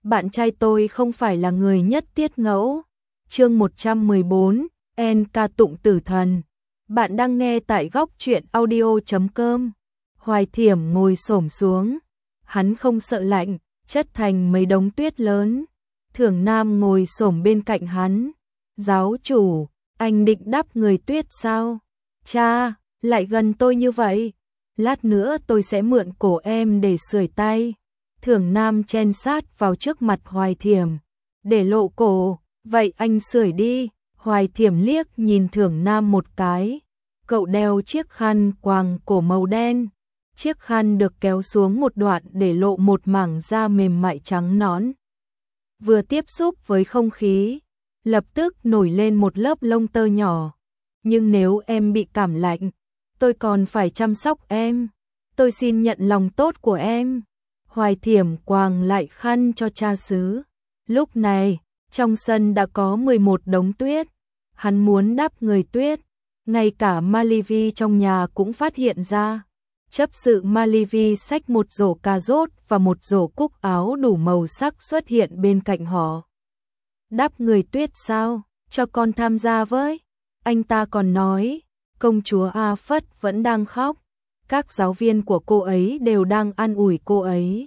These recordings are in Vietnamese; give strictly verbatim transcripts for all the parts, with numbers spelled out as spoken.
bạn trai tôi không phải là người nhất tiết ngẫu. Chương một trăm mười bốn, En ca tụng tử thần. Bạn đang nghe tại góc truyện audio chấm com. Hoài Thiểm ngồi xổm xuống, hắn không sợ lạnh, chất thành mấy đống tuyết lớn. Thưởng Nam ngồi xổm bên cạnh hắn. Giáo chủ, anh định đắp người tuyết sao? Cha, lại gần tôi như vậy. Lát nữa tôi sẽ mượn cổ em để sưởi tay. Thưởng Nam chen sát vào trước mặt Hoài Thiểm, để lộ cổ. Vậy anh sưởi đi. Hoài Thiểm liếc nhìn Thưởng Nam một cái. Cậu đeo chiếc khăn quàng cổ màu đen. Chiếc khăn được kéo xuống một đoạn để lộ một mảng da mềm mại trắng nõn. Vừa tiếp xúc với không khí, lập tức nổi lên một lớp lông tơ nhỏ. Nhưng nếu em bị cảm lạnh, tôi còn phải chăm sóc em. Tôi xin nhận lòng tốt của em. Hoài Thiểm quàng lại khăn cho cha xứ. Lúc này, trong sân đã có mười một đống tuyết. Hắn muốn đắp người tuyết. Ngay cả Malivi trong nhà cũng phát hiện ra. Chấp sự Malivi xách một rổ cà rốt và một rổ cúc áo đủ màu sắc xuất hiện bên cạnh họ. Đắp người tuyết sao? Cho con tham gia với. Anh ta còn nói, công chúa A Phất vẫn đang khóc. Các giáo viên của cô ấy đều đang an ủi cô ấy.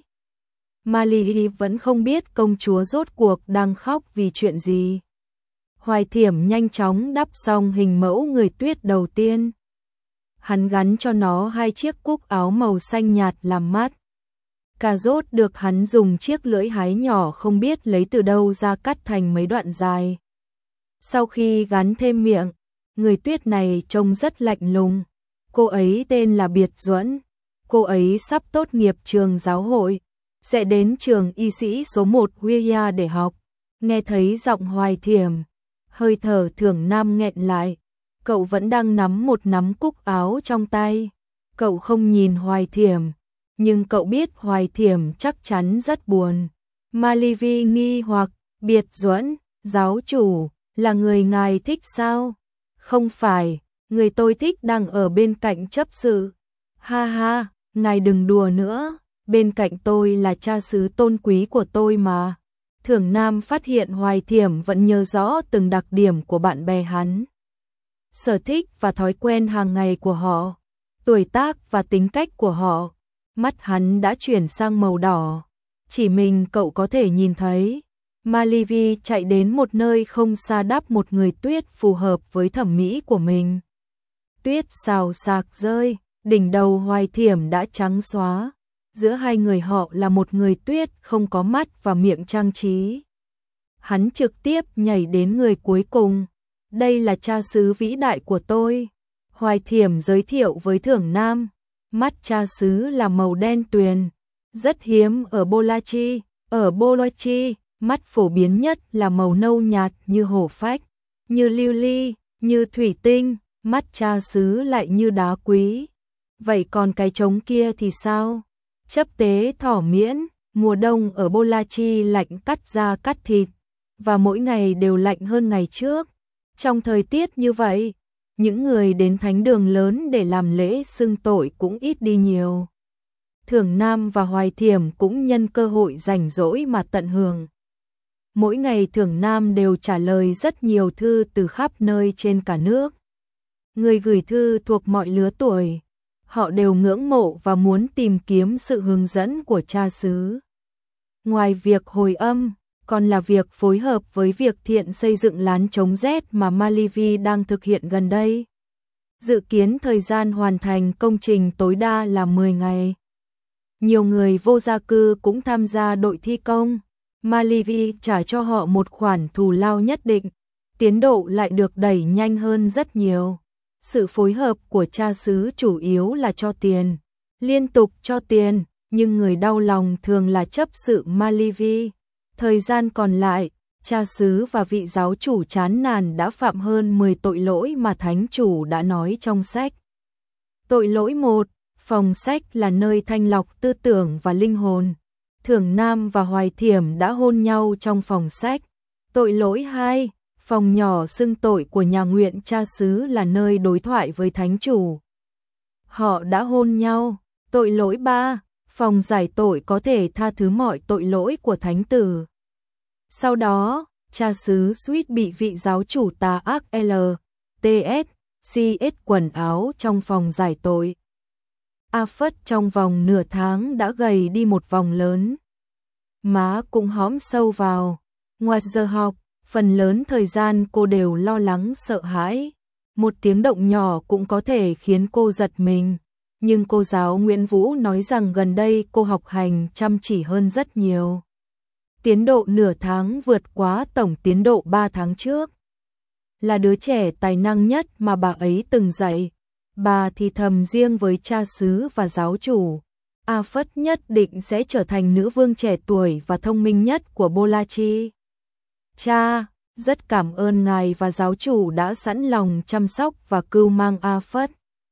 Malivi vẫn không biết công chúa rốt cuộc đang khóc vì chuyện gì. Hoài Thiểm nhanh chóng đắp xong hình mẫu người tuyết đầu tiên. Hắn gắn cho nó hai chiếc cúc áo màu xanh nhạt làm mắt. Cà rốt được hắn dùng chiếc lưỡi hái nhỏ không biết lấy từ đâu ra cắt thành mấy đoạn dài. Sau khi gắn thêm miệng, người tuyết này trông rất lạnh lùng. Cô ấy tên là Biệt Duẫn. Cô ấy sắp tốt nghiệp trường giáo hội, sẽ đến trường y sĩ số một Huia để học. Nghe thấy giọng Hoài Thiểm, hơi thở Thưởng Nam nghẹn lại. Cậu vẫn đang nắm một nắm cúc áo trong tay. Cậu không nhìn Hoài Thiểm, nhưng cậu biết Hoài Thiểm chắc chắn rất buồn. Malivi nghi hoặc, Biệt Duẫn, giáo chủ, là người ngài thích sao? Không phải, người tôi thích đang ở bên cạnh chấp sự. Ha ha, ngài đừng đùa nữa, bên cạnh tôi là cha xứ tôn quý của tôi mà. Thưởng Nam phát hiện Hoài Thiểm vẫn nhớ rõ từng đặc điểm của bạn bè hắn. Sở thích và thói quen hàng ngày của họ, tuổi tác và tính cách của họ. Mắt hắn đã chuyển sang màu đỏ. Chỉ mình cậu có thể nhìn thấy. Malivi chạy đến một nơi không xa đắp một người tuyết phù hợp với thẩm mỹ của mình. Tuyết xào xạc rơi, đỉnh đầu Hoài Thiểm đã trắng xóa. Giữa hai người họ là một người tuyết không có mắt và miệng trang trí. Hắn trực tiếp nhảy đến người cuối cùng. Đây là cha xứ vĩ đại của tôi. Hoài Thiểm giới thiệu với Thưởng Nam. Mắt cha xứ là màu đen tuyền, rất hiếm ở Bolachi. Ở Bolachi, mắt phổ biến nhất là màu nâu nhạt như hổ phách, như lưu ly, như thủy tinh. Mắt cha xứ lại như đá quý. Vậy còn cái trống kia thì sao? Chấp tế thỏ miễn. Mùa đông ở Bolachi lạnh cắt da cắt thịt, và mỗi ngày đều lạnh hơn ngày trước. Trong thời tiết như vậy, những người đến thánh đường lớn để làm lễ xưng tội cũng ít đi nhiều. Thưởng Nam và Hoài Thiểm cũng nhân cơ hội rảnh rỗi mà tận hưởng. Mỗi ngày Thưởng Nam đều trả lời rất nhiều thư từ khắp nơi trên cả nước. Người gửi thư thuộc mọi lứa tuổi. Họ đều ngưỡng mộ và muốn tìm kiếm sự hướng dẫn của cha xứ. Ngoài việc hồi âm, còn là việc phối hợp với việc thiện xây dựng lán chống rét mà Malivi đang thực hiện gần đây. Dự kiến thời gian hoàn thành công trình tối đa là mười ngày. Nhiều người vô gia cư cũng tham gia đội thi công. Malivi trả cho họ một khoản thù lao nhất định. Tiến độ lại được đẩy nhanh hơn rất nhiều. Sự phối hợp của cha xứ chủ yếu là cho tiền. Liên tục cho tiền, nhưng người đau lòng thường là chấp sự Malivi. Thời gian còn lại, cha xứ và vị giáo chủ chán nản đã phạm hơn mười tội lỗi mà thánh chủ đã nói trong sách. Tội lỗi một, phòng sách là nơi thanh lọc tư tưởng và linh hồn. Thưởng Nam và Hoài Thiểm đã hôn nhau trong phòng sách. Tội lỗi hai, phòng nhỏ xưng tội của nhà nguyện cha xứ là nơi đối thoại với thánh chủ. Họ đã hôn nhau. Tội lỗi ba, phòng giải tội có thể tha thứ mọi tội lỗi của thánh tử. Sau đó, cha xứ Sweet bị vị giáo chủ tà ác L T S C S quần áo trong phòng giải tội. Alfred trong vòng nửa tháng đã gầy đi một vòng lớn. Má cũng hõm sâu vào. Ngoài giờ học, phần lớn thời gian cô đều lo lắng sợ hãi. Một tiếng động nhỏ cũng có thể khiến cô giật mình. Nhưng cô giáo Nguyễn Vũ nói rằng gần đây cô học hành chăm chỉ hơn rất nhiều. Tiến độ nửa tháng vượt quá tổng tiến độ ba tháng trước. Là đứa trẻ tài năng nhất mà bà ấy từng dạy. Bà thì thầm riêng với cha xứ và giáo chủ. Alfred nhất định sẽ trở thành nữ vương trẻ tuổi và thông minh nhất của Bolachi. Cha, rất cảm ơn ngài và giáo chủ đã sẵn lòng chăm sóc và cưu mang Alfred.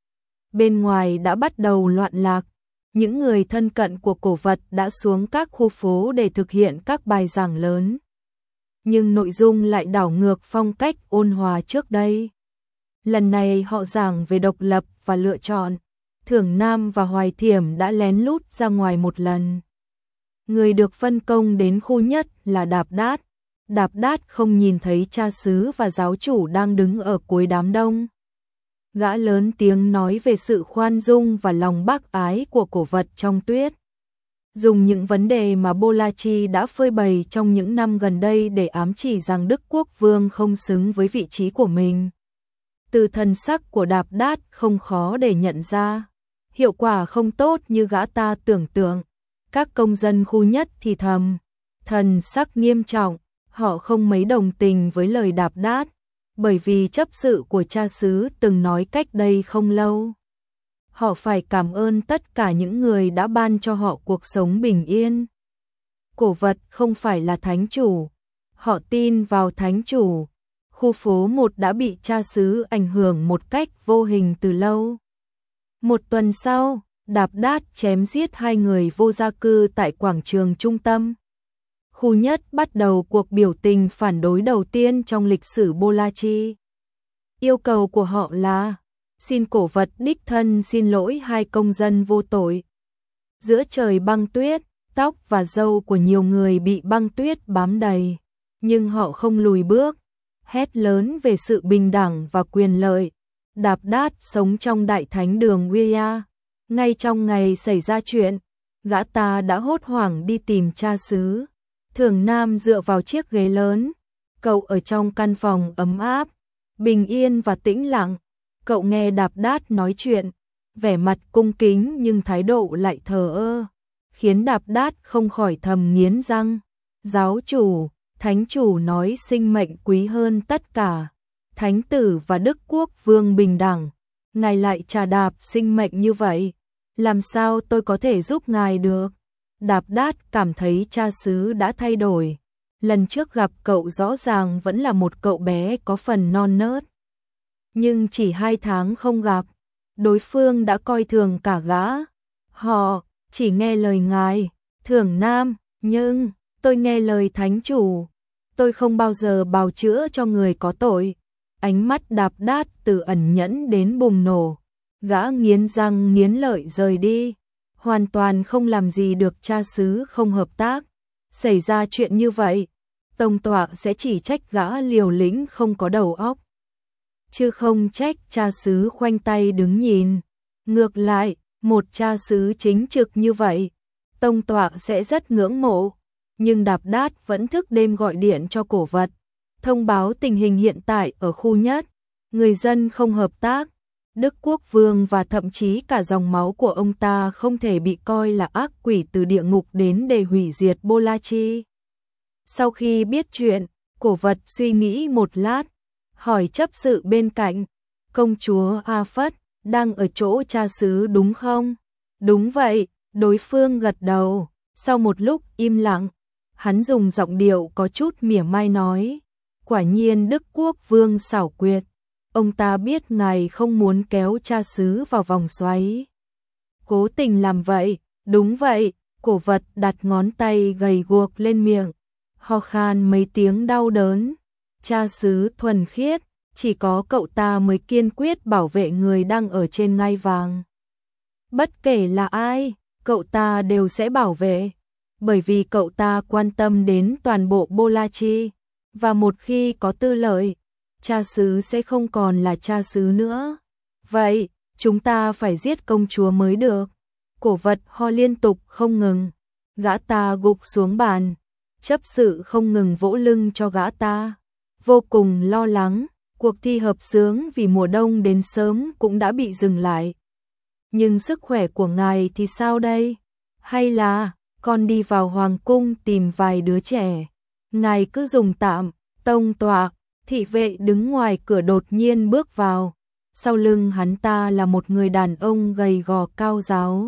Bên ngoài đã bắt đầu loạn lạc. Những người thân cận của cổ vật đã xuống các khu phố để thực hiện các bài giảng lớn. Nhưng nội dung lại đảo ngược phong cách ôn hòa trước đây. Lần này họ giảng về độc lập và lựa chọn. Thưởng Nam và Hoài Thiểm đã lén lút ra ngoài một lần. Người được phân công đến khu nhất là Đạp Đát. Đạp Đát không nhìn thấy cha xứ và giáo chủ đang đứng ở cuối đám đông. Gã lớn tiếng nói về sự khoan dung và lòng bác ái của cổ vật trong tuyết. Dùng những vấn đề mà Bolachi đã phơi bày trong những năm gần đây để ám chỉ rằng Đức Quốc Vương không xứng với vị trí của mình. Từ thần sắc của Đạp Đát không khó để nhận ra. Hiệu quả không tốt như gã ta tưởng tượng. Các công dân khu nhất thì thầm. Thần sắc nghiêm trọng, họ không mấy đồng tình với lời Đạp Đát. Bởi vì chấp sự của cha xứ từng nói cách đây không lâu. Họ phải cảm ơn tất cả những người đã ban cho họ cuộc sống bình yên. Cổ vật không phải là thánh chủ. Họ tin vào thánh chủ. Khu phố một đã bị cha xứ ảnh hưởng một cách vô hình từ lâu. Một tuần sau, Đạp Đát chém giết hai người vô gia cư tại quảng trường trung tâm. Khu nhất bắt đầu cuộc biểu tình phản đối đầu tiên trong lịch sử Bolachi. Yêu cầu của họ là xin cổ vật đích thân xin lỗi hai công dân vô tội. Giữa trời băng tuyết, tóc và râu của nhiều người bị băng tuyết bám đầy, nhưng họ không lùi bước, hét lớn về sự bình đẳng và quyền lợi. Đạp Đát sống trong đại thánh đường Uia. Ngay trong ngày xảy ra chuyện, gã ta đã hốt hoảng đi tìm cha xứ. Thưởng Nam dựa vào chiếc ghế lớn. Cậu ở trong căn phòng ấm áp, bình yên và tĩnh lặng. Cậu nghe Đạp Đát nói chuyện, vẻ mặt cung kính nhưng thái độ lại thờ ơ, khiến Đạp Đát không khỏi thầm nghiến răng. Giáo chủ, thánh chủ nói sinh mệnh quý hơn tất cả. Thánh tử và Đức Quốc Vương bình đẳng. Ngài lại trà đạp sinh mệnh như vậy. Làm sao tôi có thể giúp ngài được? Đạp Đát cảm thấy cha xứ đã thay đổi. Lần trước gặp cậu rõ ràng vẫn là một cậu bé có phần non nớt. Nhưng chỉ hai tháng không gặp, đối phương đã coi thường cả gã. Họ chỉ nghe lời ngài, Thưởng Nam, nhưng tôi nghe lời thánh chủ. Tôi không bao giờ bào chữa cho người có tội. Ánh mắt Đạp Đát từ ẩn nhẫn đến bùng nổ. Gã nghiến răng nghiến lợi rời đi. Hoàn toàn không làm gì được cha xứ không hợp tác. Xảy ra chuyện như vậy, tông tọa sẽ chỉ trách gã liều lĩnh không có đầu óc, chứ không trách cha xứ khoanh tay đứng nhìn. Ngược lại, một cha xứ chính trực như vậy, tông tọa sẽ rất ngưỡng mộ. Nhưng Đạp Đát vẫn thức đêm gọi điện cho cổ vật, thông báo tình hình hiện tại ở khu nhất. Người dân không hợp tác. Đức Quốc Vương và thậm chí cả dòng máu của ông ta không thể bị coi là ác quỷ từ địa ngục đến để hủy diệt Bolachi. Sau khi biết chuyện, cổ vật suy nghĩ một lát, hỏi chấp sự bên cạnh, công chúa Alfred đang ở chỗ cha xứ đúng không? Đúng vậy, đối phương gật đầu. Sau một lúc im lặng, hắn dùng giọng điệu có chút mỉa mai nói, quả nhiên Đức Quốc Vương xảo quyệt. Ông ta biết ngài không muốn kéo cha xứ vào vòng xoáy. Cố tình làm vậy, đúng vậy, cổ vật đặt ngón tay gầy guộc lên miệng, ho khan mấy tiếng đau đớn. Cha xứ thuần khiết, chỉ có cậu ta mới kiên quyết bảo vệ người đang ở trên ngai vàng. Bất kể là ai, cậu ta đều sẽ bảo vệ, bởi vì cậu ta quan tâm đến toàn bộ Bolachi, và một khi có Tư Lợi, cha xứ sẽ không còn là cha xứ nữa. Vậy, chúng ta phải giết công chúa mới được. Cổ vật ho liên tục không ngừng, gã ta gục xuống bàn, chấp sự không ngừng vỗ lưng cho gã ta, vô cùng lo lắng. Cuộc thi hợp xướng vì mùa đông đến sớm cũng đã bị dừng lại. Nhưng sức khỏe của ngài thì sao đây? Hay là con đi vào hoàng cung tìm vài đứa trẻ? Ngài cứ dùng tạm. Tông tọa, thị vệ đứng ngoài cửa đột nhiên bước vào. Sau lưng hắn ta là một người đàn ông gầy gò cao ráo.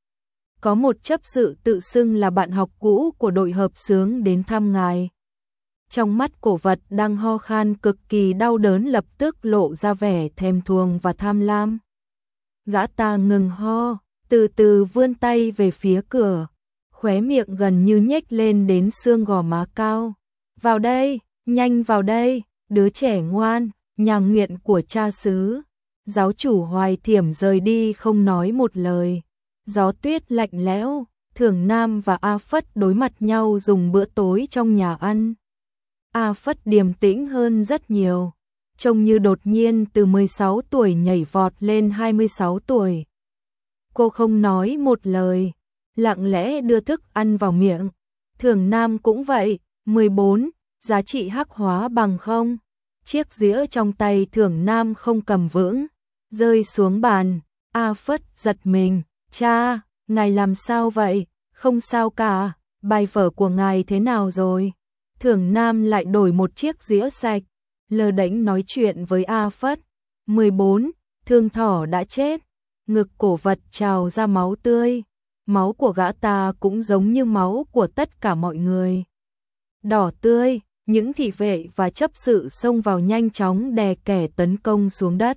Có một chấp sự tự xưng là bạn học cũ của đội hợp xướng đến thăm ngài. Trong mắt cổ vật đang ho khan cực kỳ đau đớn lập tức lộ ra vẻ thèm thuồng và tham lam. Gã ta ngừng ho, từ từ vươn tay về phía cửa, khóe miệng gần như nhếch lên đến xương gò má cao. Vào đây, nhanh vào đây, đứa trẻ ngoan, nhà nguyện của cha xứ. Giáo chủ Hoài Thiểm rời đi không nói một lời. Gió tuyết lạnh lẽo, Thường Nam và A Phất đối mặt nhau dùng bữa tối trong nhà ăn. A Phất điềm tĩnh hơn rất nhiều, trông như đột nhiên từ mười sáu tuổi nhảy vọt lên hai mươi sáu tuổi. Cô không nói một lời, lặng lẽ đưa thức ăn vào miệng. Thường Nam cũng vậy, mười bốn, giá trị hắc hóa bằng không. Chiếc dĩa trong tay Thường Nam không cầm vững, rơi xuống bàn. A Phất giật mình, cha, ngài làm sao vậy? Không sao cả, bài vở của ngài thế nào rồi? Thường Nam lại đổi một chiếc dĩa sạch, lơ đễnh nói chuyện với A Phất. mười bốn, Thương Thỏ đã chết, ngực cổ vật trào ra máu tươi. Máu của gã ta cũng giống như máu của tất cả mọi người. Đỏ tươi, những thị vệ và chấp sự xông vào nhanh chóng đè kẻ tấn công xuống đất.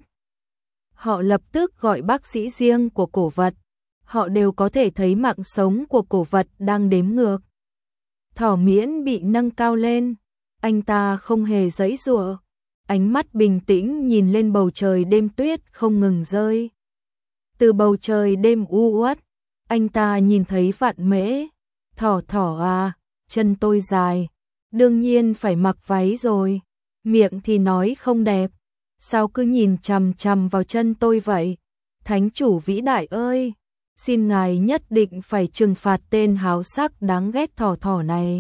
Họ lập tức gọi bác sĩ riêng của cổ vật. Họ đều có thể thấy mạng sống của cổ vật đang đếm ngược. Thỏ Miễn bị nâng cao lên, anh ta không hề giãy giụa, ánh mắt bình tĩnh nhìn lên bầu trời đêm tuyết không ngừng rơi. Từ bầu trời đêm u uất, anh ta nhìn thấy Vạn Mễ. Thỏ thỏ à, chân tôi dài, đương nhiên phải mặc váy rồi, miệng thì nói không đẹp, sao cứ nhìn chằm chằm vào chân tôi vậy? Thánh chủ vĩ đại ơi, xin ngài nhất định phải trừng phạt tên háo sắc đáng ghét thỏ thỏ này.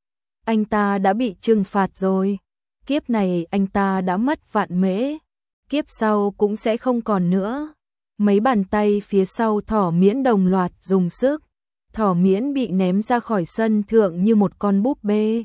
Anh ta đã bị trừng phạt rồi, kiếp này anh ta đã mất Vạn Mễ, kiếp sau cũng sẽ không còn nữa. Mấy bàn tay phía sau Thỏ Miễn đồng loạt dùng sức, Thỏ Miễn bị ném ra khỏi sân thượng như một con búp bê.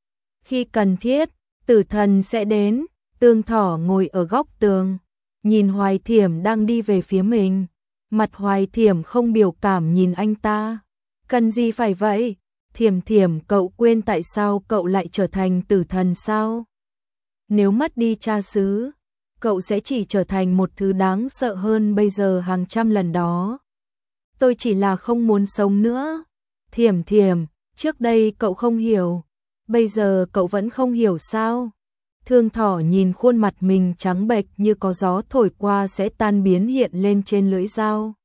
Khi cần thiết, tử thần sẽ đến. Tương Thỏ ngồi ở góc tường, nhìn Hoài Thiểm đang đi về phía mình. Mặt Hoài Thiểm không biểu cảm nhìn anh ta. Cần gì phải vậy? Thiểm Thiểm, cậu quên tại sao cậu lại trở thành tử thần sao? Nếu mất đi cha xứ, cậu sẽ chỉ trở thành một thứ đáng sợ hơn bây giờ hàng trăm lần đó. Tôi chỉ là không muốn sống nữa. Thiểm Thiểm, trước đây cậu không hiểu, bây giờ cậu vẫn không hiểu sao? Thương Thỏ nhìn khuôn mặt mình trắng bệch như có gió thổi qua sẽ tan biến hiện lên trên lưỡi dao.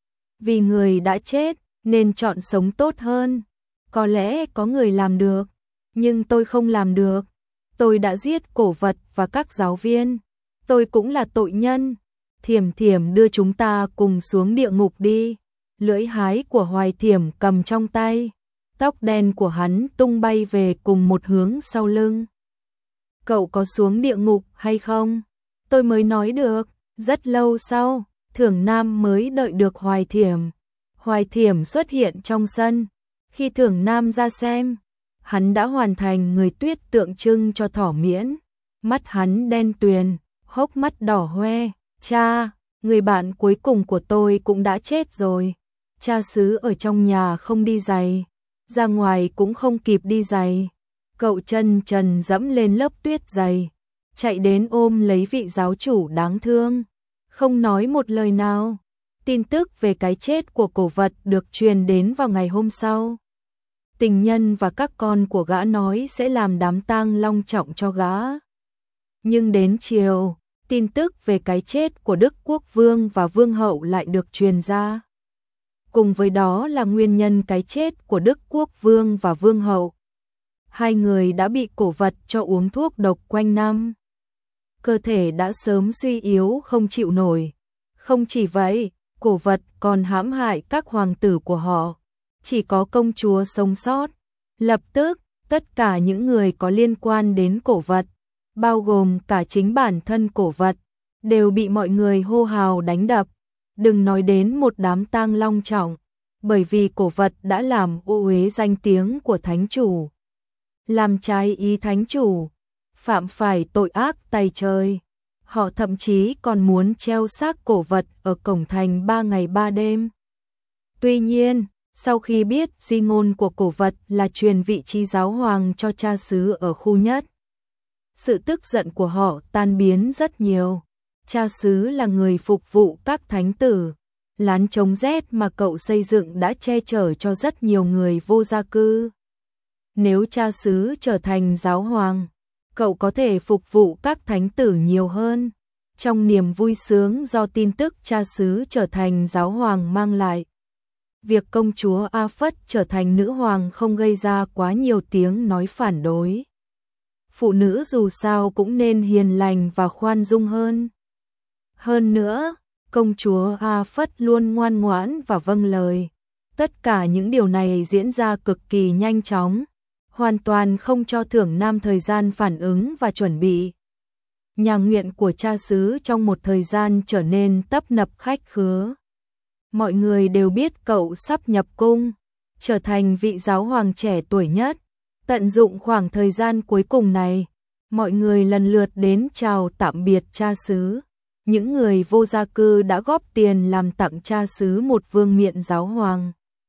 Vì người đã chết nên chọn sống tốt hơn. Có lẽ có người làm được, nhưng tôi không làm được. Tôi đã giết cổ vật và các giáo viên. Tôi cũng là tội nhân. Thiểm Thiểm, đưa chúng ta cùng xuống địa ngục đi. Lưỡi hái của Hoài Thiểm cầm trong tay, tóc đen của hắn tung bay về cùng một hướng sau lưng. Cậu có xuống địa ngục hay không? Tôi mới nói được. Rất lâu sau, Thường Nam mới đợi được Hoài Thiểm. Hoài Thiểm xuất hiện trong sân. Khi Thường Nam ra xem, hắn đã hoàn thành người tuyết tượng trưng cho Thỏ Miễn. Mắt hắn đen tuyền, hốc mắt đỏ hoe. Cha, người bạn cuối cùng của tôi cũng đã chết rồi. Cha xứ ở trong nhà không đi giày, ra ngoài cũng không kịp đi giày. Cậu chân trần dẫm lên lớp tuyết dày, chạy đến ôm lấy vị giáo chủ đáng thương, không nói một lời nào. Tin tức về cái chết của cổ vật được truyền đến vào ngày hôm sau. Tình nhân và các con của gã nói sẽ làm đám tang long trọng cho gã. Nhưng đến chiều, tin tức về cái chết của Đức Quốc Vương và Vương hậu lại được truyền ra. cùng với đó là nguyên nhân cái chết của Đức Quốc Vương và Vương hậu. Hai người đã bị cổ vật cho uống thuốc độc quanh năm. Cơ thể đã sớm suy yếu không chịu nổi. Không chỉ vậy, cổ vật còn hãm hại các hoàng tử của họ. Chỉ có công chúa sống sót. Lập tức, tất cả những người có liên quan đến cổ vật, bao gồm cả chính bản thân cổ vật, đều bị mọi người hô hào đánh đập. Đừng nói đến một đám tang long trọng, bởi vì cổ vật đã làm ô uế danh tiếng của thánh chủ. Làm trái ý thánh chủ, phạm phải tội ác tày trời. Họ thậm chí còn muốn treo xác cổ vật ở cổng thành ba ngày ba đêm. Tuy nhiên, sau khi biết di ngôn của cổ vật là truyền vị trí giáo hoàng cho cha xứ ở khu nhất, sự tức giận của họ tan biến rất nhiều. Cha xứ là người phục vụ các thánh tử. Lán chống rét mà cậu xây dựng đã che chở cho rất nhiều người vô gia cư. Nếu cha xứ trở thành giáo hoàng, cậu có thể phục vụ các thánh tử nhiều hơn. Trong niềm vui sướng do tin tức cha xứ trở thành giáo hoàng mang lại, việc công chúa A Phất trở thành nữ hoàng không gây ra quá nhiều tiếng nói phản đối. Phụ nữ dù sao cũng nên hiền lành và khoan dung hơn. Hơn nữa, công chúa A Phất luôn ngoan ngoãn và vâng lời. Tất cả những điều này diễn ra cực kỳ nhanh chóng, hoàn toàn không cho Thưởng Nam thời gian phản ứng và chuẩn bị. Nhà nguyện của cha xứ trong một thời gian trở nên tấp nập khách khứa. Mọi người đều biết cậu sắp nhập cung, trở thành vị giáo hoàng trẻ tuổi nhất. Tận dụng khoảng thời gian cuối cùng này, mọi người lần lượt đến chào tạm biệt cha xứ. Những người vô gia cư đã góp tiền làm tặng cha xứ một vương miện giáo hoàng.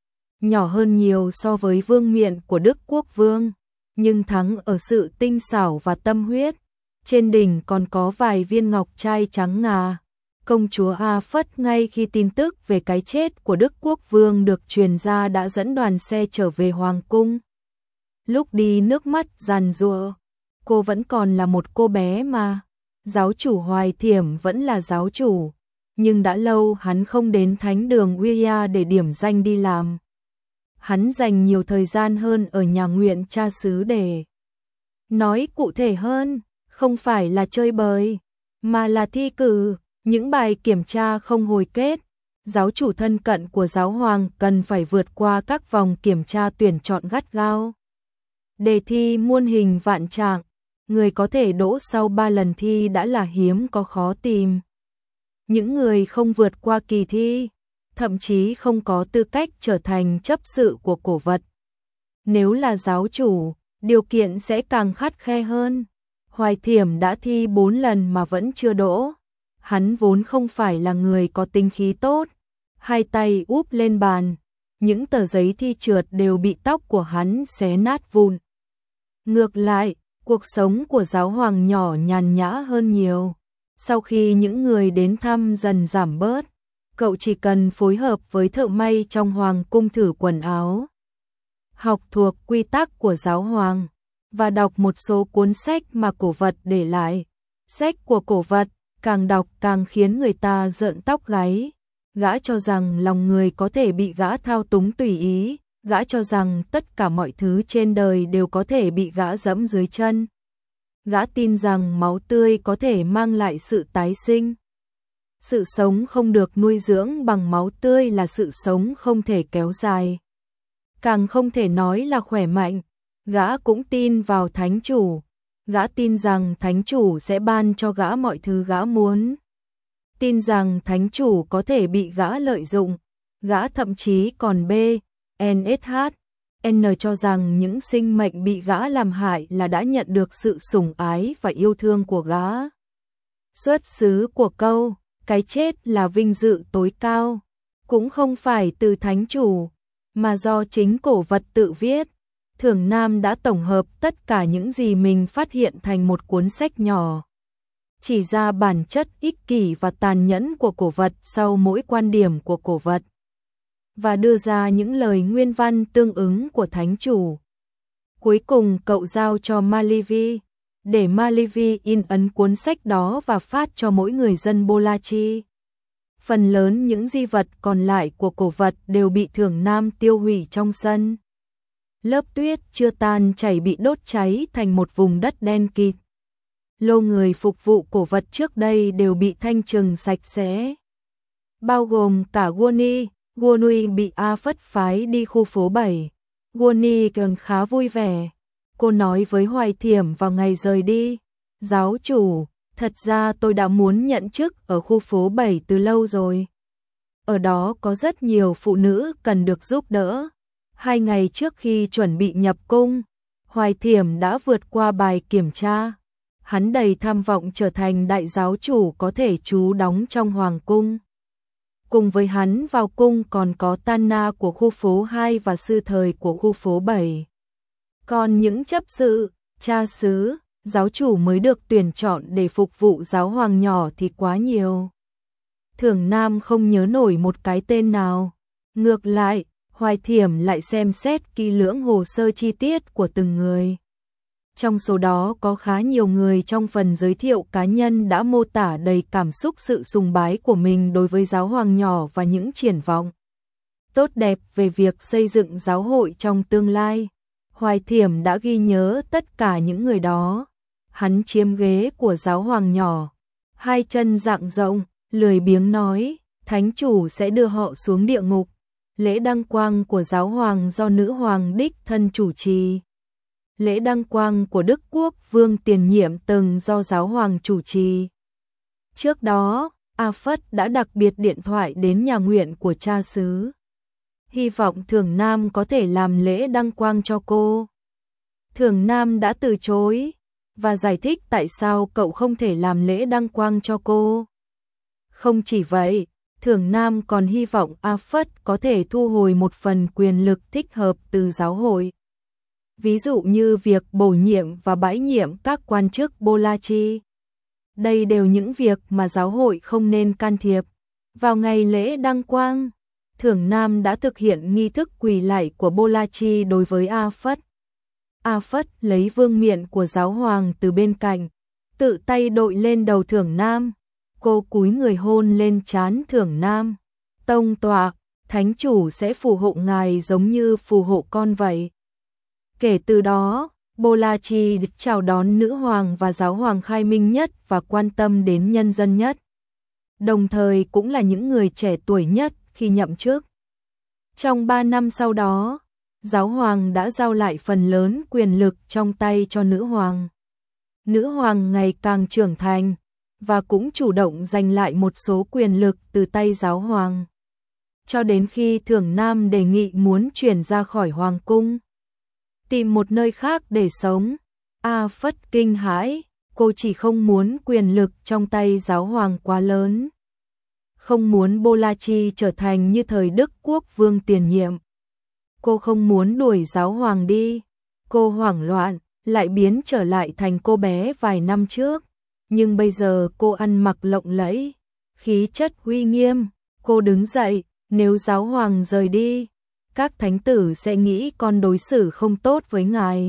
Nhỏ hơn nhiều so với vương miện của Đức Quốc Vương, nhưng thắng ở sự tinh xảo và tâm huyết. Trên đỉnh còn có vài viên ngọc trai trắng ngà. Công chúa A Phất ngay khi tin tức về cái chết của Đức Quốc Vương được truyền ra đã dẫn đoàn xe trở về Hoàng cung. Lúc đi nước mắt giàn giụa, cô vẫn còn là một cô bé mà. Giáo chủ Hoài Thiểm vẫn là giáo chủ, nhưng đã lâu hắn không đến thánh đường Uya để điểm danh đi làm. Hắn dành nhiều thời gian hơn ở nhà nguyện cha xứ để nói cụ thể hơn, không phải là chơi bời, mà là thi cử, những bài kiểm tra không hồi kết. Giáo chủ thân cận của giáo hoàng cần phải vượt qua các vòng kiểm tra tuyển chọn gắt gao. Đề thi muôn hình vạn trạng, người có thể đỗ sau ba lần thi đã là hiếm có khó tìm. Những người không vượt qua kỳ thi, thậm chí không có tư cách trở thành chấp sự của cổ vật. Nếu là giáo chủ, điều kiện sẽ càng khắt khe hơn. Hoài Thiểm đã thi bốn lần mà vẫn chưa đỗ. Hắn vốn không phải là người có tính khí tốt. Hai tay úp lên bàn, những tờ giấy thi trượt đều bị tóc của hắn xé nát vụn. Ngược lại, cuộc sống của giáo hoàng nhỏ nhàn nhã hơn nhiều. Sau khi những người đến thăm dần giảm bớt, cậu chỉ cần phối hợp với thợ may trong hoàng cung thử quần áo, học thuộc quy tắc của giáo hoàng, và đọc một số cuốn sách mà cổ vật để lại. Sách của cổ vật, càng đọc càng khiến người ta rợn tóc gáy. Gã cho rằng lòng người có thể bị gã thao túng tùy ý. Gã cho rằng tất cả mọi thứ trên đời đều có thể bị gã dẫm dưới chân. Gã tin rằng máu tươi có thể mang lại sự tái sinh. Sự sống không được nuôi dưỡng bằng máu tươi là sự sống không thể kéo dài. Càng không thể nói là khỏe mạnh. Gã cũng tin vào thánh chủ. Gã tin rằng thánh chủ sẽ ban cho gã mọi thứ gã muốn. Tin rằng thánh chủ có thể bị gã lợi dụng. Gã thậm chí còn bê en ét hát en cho rằng những sinh mệnh bị gã làm hại là đã nhận được sự sủng ái và yêu thương của gã. Xuất xứ của câu, cái chết là vinh dự tối cao, cũng không phải từ thánh chủ, mà do chính cổ vật tự viết. Thưởng Nam đã tổng hợp tất cả những gì mình phát hiện thành một cuốn sách nhỏ, chỉ ra bản chất ích kỷ và tàn nhẫn của cổ vật sau mỗi quan điểm của cổ vật, và đưa ra những lời nguyên văn tương ứng của thánh chủ. Cuối cùng cậu giao cho Malivi, để Malivi in ấn cuốn sách đó và phát cho mỗi người dân Bolachi. Phần lớn những di vật còn lại của cổ vật đều bị Thưởng Nam tiêu hủy trong sân. Lớp tuyết chưa tan chảy bị đốt cháy thành một vùng đất đen kịt. Lô người phục vụ cổ vật trước đây đều bị thanh trừng sạch sẽ. Bao gồm cả Woni, Wonui bị A Phất phái đi khu phố bảy. Woni còn khá vui vẻ. Cô nói với Hoài Thiểm vào ngày rời đi. Giáo chủ, thật ra tôi đã muốn nhận chức ở khu phố bảy từ lâu rồi. Ở đó có rất nhiều phụ nữ cần được giúp đỡ. Hai ngày trước khi chuẩn bị nhập cung, Hoài Thiểm đã vượt qua bài kiểm tra. Hắn đầy tham vọng trở thành đại giáo chủ có thể trú đóng trong hoàng cung. Cùng với hắn vào cung còn có Tanna của khu phố hai và sư thời của khu phố bảy. Còn những chấp sự, cha xứ, giáo chủ mới được tuyển chọn để phục vụ giáo hoàng nhỏ thì quá nhiều. Thưởng Nam không nhớ nổi một cái tên nào. Ngược lại, Hoài Thiểm lại xem xét kỹ lưỡng hồ sơ chi tiết của từng người. Trong số đó có khá nhiều người trong phần giới thiệu cá nhân đã mô tả đầy cảm xúc sự sùng bái của mình đối với giáo hoàng nhỏ và những triển vọng tốt đẹp về việc xây dựng giáo hội trong tương lai. Hoài Thiểm đã ghi nhớ tất cả những người đó. Hắn chiếm ghế của giáo hoàng nhỏ, hai chân rạng rộng, lười biếng nói, thánh chủ sẽ đưa họ xuống địa ngục. Lễ đăng quang của giáo hoàng do nữ hoàng đích thân chủ trì. Lễ đăng quang của Đức Quốc Vương tiền nhiệm từng do giáo hoàng chủ trì. Trước đó, A Phất đã đặc biệt điện thoại đến nhà nguyện của cha xứ. Hy vọng Thưởng Nam có thể làm lễ đăng quang cho cô. Thưởng Nam đã từ chối và giải thích tại sao cậu không thể làm lễ đăng quang cho cô. Không chỉ vậy, Thưởng Nam còn hy vọng A Phất có thể thu hồi một phần quyền lực thích hợp từ giáo hội. Ví dụ như việc bổ nhiệm và bãi nhiệm các quan chức Bolachi. Đây đều những việc mà giáo hội không nên can thiệp. Vào ngày lễ đăng quang, Thưởng Nam đã thực hiện nghi thức quỳ lạy của Bolachi đối với A Phất. A Phất lấy vương miện của giáo hoàng từ bên cạnh, tự tay đội lên đầu Thưởng Nam. Cô cúi người hôn lên trán Thưởng Nam. Tông tọa, thánh chủ sẽ phù hộ ngài giống như phù hộ con vậy. Kể từ đó, Bolachi chào đón nữ hoàng và giáo hoàng khai minh nhất và quan tâm đến nhân dân nhất. Đồng thời cũng là những người trẻ tuổi nhất khi nhậm chức. Trong ba năm sau đó, giáo hoàng đã giao lại phần lớn quyền lực trong tay cho nữ hoàng. Nữ hoàng ngày càng trưởng thành và cũng chủ động giành lại một số quyền lực từ tay giáo hoàng. Cho đến khi Thưởng Nam đề nghị muốn chuyển ra khỏi hoàng cung, tìm một nơi khác để sống, A Phất kinh hãi, cô chỉ không muốn quyền lực trong tay giáo hoàng quá lớn. Không muốn Bolachi trở thành như thời Đức Quốc Vương tiền nhiệm. Cô không muốn đuổi giáo hoàng đi. Cô hoảng loạn, lại biến trở lại thành cô bé vài năm trước. Nhưng bây giờ cô ăn mặc lộng lẫy, khí chất uy nghiêm. Cô đứng dậy, nếu giáo hoàng rời đi, các thánh tử sẽ nghĩ con đối xử không tốt với ngài.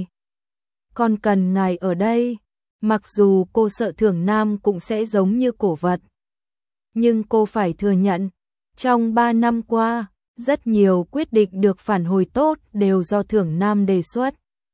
Con cần ngài ở đây. Mặc dù cô sợ Thưởng Nam cũng sẽ giống như cổ vật. Nhưng cô phải thừa nhận, trong ba năm qua, rất nhiều quyết định được phản hồi tốt đều do Thưởng Nam đề xuất.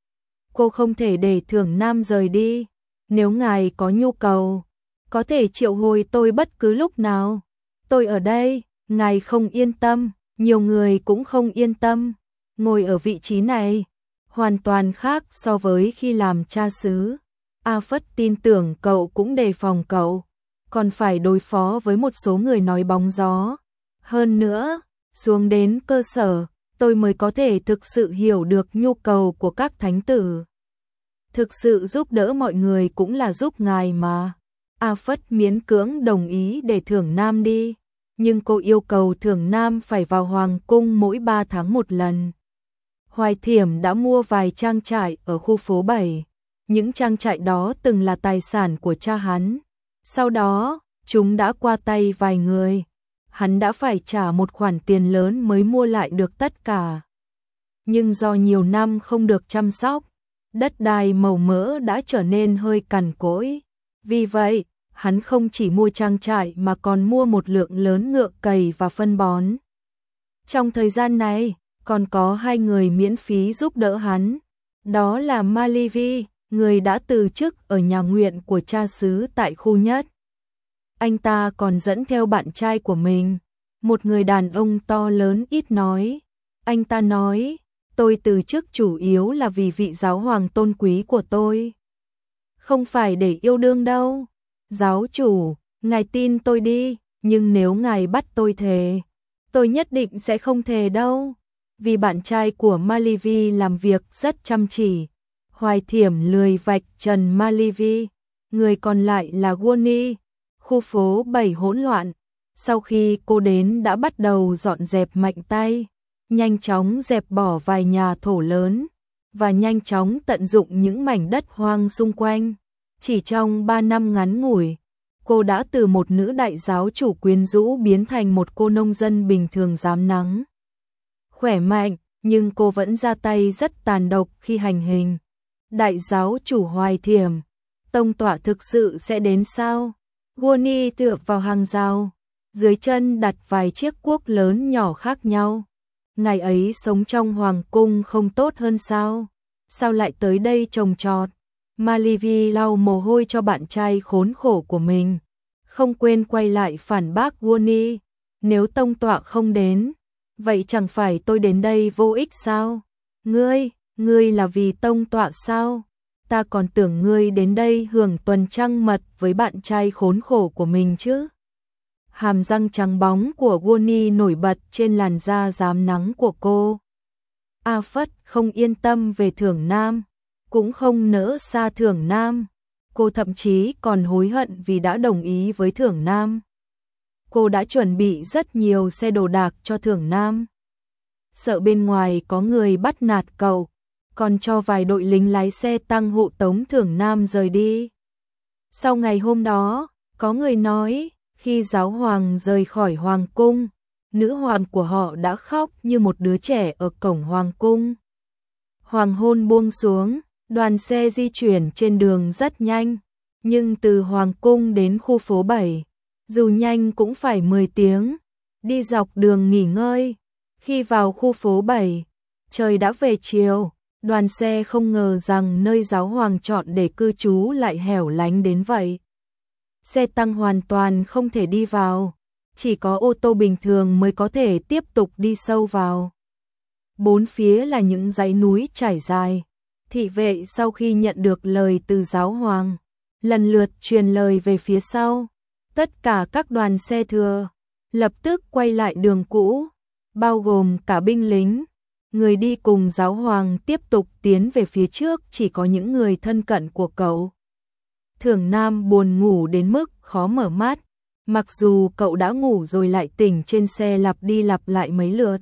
Cô không thể để Thưởng Nam rời đi. Nếu ngài có nhu cầu, có thể triệu hồi tôi bất cứ lúc nào. Tôi ở đây, ngài không yên tâm, nhiều người cũng không yên tâm. Ngồi ở vị trí này, hoàn toàn khác so với khi làm cha xứ. A Phất tin tưởng cậu cũng đề phòng cậu, còn phải đối phó với một số người nói bóng gió. Hơn nữa, xuống đến cơ sở, tôi mới có thể thực sự hiểu được nhu cầu của các thánh tử. Thực sự giúp đỡ mọi người cũng là giúp ngài mà. A Phất miễn cưỡng đồng ý để Thưởng Nam đi, nhưng cô yêu cầu Thưởng Nam phải vào hoàng cung mỗi ba tháng một lần. Hoài Thiểm đã mua vài trang trại ở khu phố bảy. Những trang trại đó từng là tài sản của cha hắn. Sau đó, chúng đã qua tay vài người. Hắn đã phải trả một khoản tiền lớn mới mua lại được tất cả. Nhưng do nhiều năm không được chăm sóc, đất đai màu mỡ đã trở nên hơi cằn cỗi. Vì vậy, hắn không chỉ mua trang trại mà còn mua một lượng lớn ngựa cày và phân bón. Trong thời gian này, còn có hai người miễn phí giúp đỡ hắn. Đó là Malivi, người đã từ chức ở nhà nguyện của cha xứ tại khu nhất. Anh ta còn dẫn theo bạn trai của mình, một người đàn ông to lớn ít nói. Anh ta nói, tôi từ chức chủ yếu là vì vị giáo hoàng tôn quý của tôi. Không phải để yêu đương đâu. Giáo chủ, ngài tin tôi đi, nhưng nếu ngài bắt tôi thề, tôi nhất định sẽ không thề đâu. Vì bạn trai của Malivi làm việc rất chăm chỉ. Hoài Thiểm lười vạch trần Malivi, người còn lại là Gunny. Khu phố bảy hỗn loạn, sau khi cô đến đã bắt đầu dọn dẹp mạnh tay, nhanh chóng dẹp bỏ vài nhà thổ lớn, và nhanh chóng tận dụng những mảnh đất hoang xung quanh. Chỉ trong ba năm ngắn ngủi, cô đã từ một nữ đại giáo chủ quyến rũ biến thành một cô nông dân bình thường rám nắng. Khỏe mạnh, nhưng cô vẫn ra tay rất tàn độc khi hành hình. Đại giáo chủ Hoài Thiểm, tông tọa thực sự sẽ đến sao? Gunny tựa vào hàng rào, dưới chân đặt vài chiếc cuốc lớn nhỏ khác nhau. Ngày ấy sống trong hoàng cung không tốt hơn sao? Sao lại tới đây trồng trọt? Malivi lau mồ hôi cho bạn trai khốn khổ của mình, không quên quay lại phản bác Gunny. Nếu tông tọa không đến, vậy chẳng phải tôi đến đây vô ích sao? Ngươi, ngươi là vì tông tọa sao? Ta còn tưởng ngươi đến đây hưởng tuần trăng mật với bạn trai khốn khổ của mình chứ. Hàm răng trắng bóng của Gunny nổi bật trên làn da rám nắng của cô. A Phất không yên tâm về Thưởng Nam, cũng không nỡ xa Thưởng Nam. Cô thậm chí còn hối hận vì đã đồng ý với Thưởng Nam. Cô đã chuẩn bị rất nhiều xe đồ đạc cho Thưởng Nam. Sợ bên ngoài có người bắt nạt cậu, còn cho vài đội lính lái xe tăng hộ tống Thưởng Nam rời đi. Sau ngày hôm đó, có người nói, khi giáo hoàng rời khỏi hoàng cung, nữ hoàng của họ đã khóc như một đứa trẻ ở cổng hoàng cung. Hoàng hôn buông xuống, đoàn xe di chuyển trên đường rất nhanh, nhưng từ hoàng cung đến khu phố bảy, dù nhanh cũng phải mười tiếng, đi dọc đường nghỉ ngơi. Khi vào khu phố bảy, trời đã về chiều, đoàn xe không ngờ rằng nơi giáo hoàng chọn để cư trú lại hẻo lánh đến vậy. Xe tăng hoàn toàn không thể đi vào, chỉ có ô tô bình thường mới có thể tiếp tục đi sâu vào. Bốn phía là những dãy núi trải dài. Thị vệ sau khi nhận được lời từ giáo hoàng, lần lượt truyền lời về phía sau. Tất cả các đoàn xe thừa lập tức quay lại đường cũ, bao gồm cả binh lính. Người đi cùng giáo hoàng tiếp tục tiến về phía trước, chỉ có những người thân cận của cậu. Thưởng Nam buồn ngủ đến mức khó mở mắt, mặc dù cậu đã ngủ rồi lại tỉnh trên xe lặp đi lặp lại mấy lượt.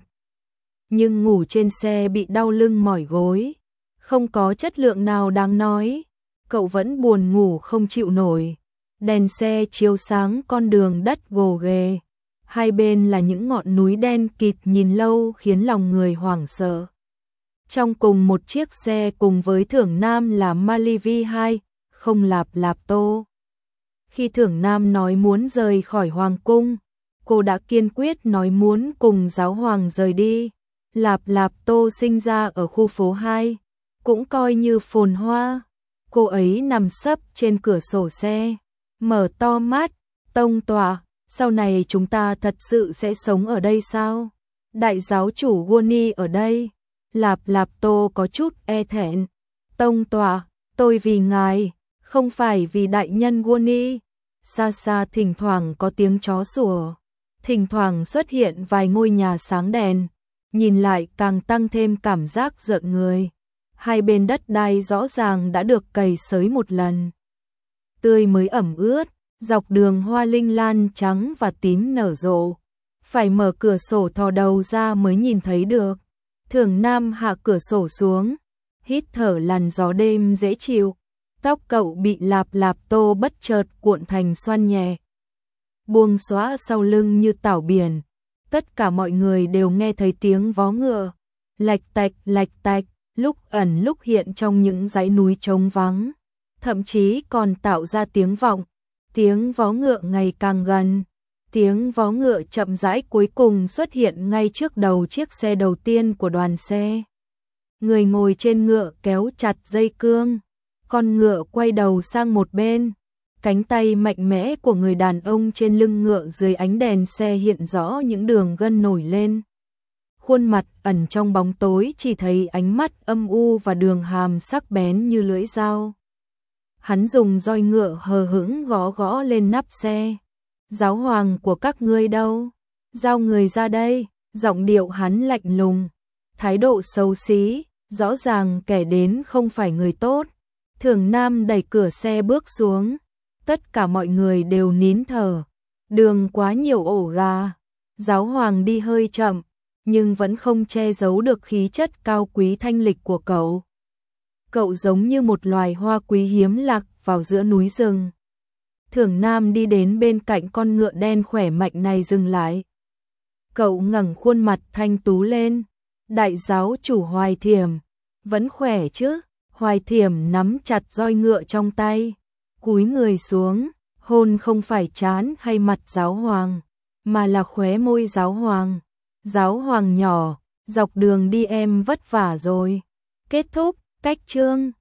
Nhưng ngủ trên xe bị đau lưng mỏi gối, không có chất lượng nào đáng nói, cậu vẫn buồn ngủ không chịu nổi. Đèn xe chiếu sáng con đường đất gồ ghề, hai bên là những ngọn núi đen kịt nhìn lâu khiến lòng người hoảng sợ. Trong cùng một chiếc xe cùng với Thưởng Nam là Malivi hai, không Lạp Lạp Tô. Khi Thưởng Nam nói muốn rời khỏi hoàng cung, cô đã kiên quyết nói muốn cùng giáo hoàng rời đi. Lạp Lạp Tô sinh ra ở khu phố hai, cũng coi như phồn hoa. Cô ấy nằm sấp trên cửa sổ xe, mở to mắt, tông tọa, sau này chúng ta thật sự sẽ sống ở đây sao? Đại giáo chủ Gunny ở đây. Lạp Lạp Tô có chút e thẹn. Tông tọa, tôi vì ngài, không phải vì đại nhân Gunny. Xa xa thỉnh thoảng có tiếng chó sủa, thỉnh thoảng xuất hiện vài ngôi nhà sáng đèn, nhìn lại càng tăng thêm cảm giác rợn người. Hai bên đất đai rõ ràng đã được cày xới một lần, tươi mới ẩm ướt, dọc đường hoa linh lan trắng và tím nở rộ. Phải mở cửa sổ thò đầu ra mới nhìn thấy được. Thưởng Nam hạ cửa sổ xuống, hít thở làn gió đêm dễ chịu. Tóc cậu bị Lạp Lạp Tô bất chợt cuộn thành xoăn nhẹ, buông xõa sau lưng như tảo biển. Tất cả mọi người đều nghe thấy tiếng vó ngựa, lạch tạch lạch tạch, lúc ẩn lúc hiện trong những dãy núi trống vắng, thậm chí còn tạo ra tiếng vọng. Tiếng vó ngựa ngày càng gần. Tiếng vó ngựa chậm rãi cuối cùng xuất hiện ngay trước đầu chiếc xe đầu tiên của đoàn xe. Người ngồi trên ngựa kéo chặt dây cương. Con ngựa quay đầu sang một bên. Cánh tay mạnh mẽ của người đàn ông trên lưng ngựa dưới ánh đèn xe hiện rõ những đường gân nổi lên. Khuôn mặt ẩn trong bóng tối chỉ thấy ánh mắt âm u và đường hàm sắc bén như lưỡi dao. Hắn dùng roi ngựa hờ hững gõ gõ lên nắp xe. Giáo hoàng của các ngươi đâu? Giao người ra đây. Giọng điệu hắn lạnh lùng, thái độ xấu xí, rõ ràng kẻ đến không phải người tốt. Thường Nam đẩy cửa xe bước xuống. Tất cả mọi người đều nín thở. Đường quá nhiều ổ gà. Giáo hoàng đi hơi chậm, nhưng vẫn không che giấu được khí chất cao quý thanh lịch của cậu. Cậu giống như một loài hoa quý hiếm lạc vào giữa núi rừng. Thường Nam đi đến bên cạnh con ngựa đen khỏe mạnh này dừng lại. Cậu ngẩng khuôn mặt thanh tú lên. Đại giáo chủ Hoài Thiểm, vẫn khỏe chứ? Hoài Thiểm nắm chặt roi ngựa trong tay, cúi người xuống, hôn không phải trán hay mặt giáo hoàng, mà là khóe môi giáo hoàng. Giáo hoàng nhỏ, dọc đường đi em vất vả rồi. Kết thúc, cách chương.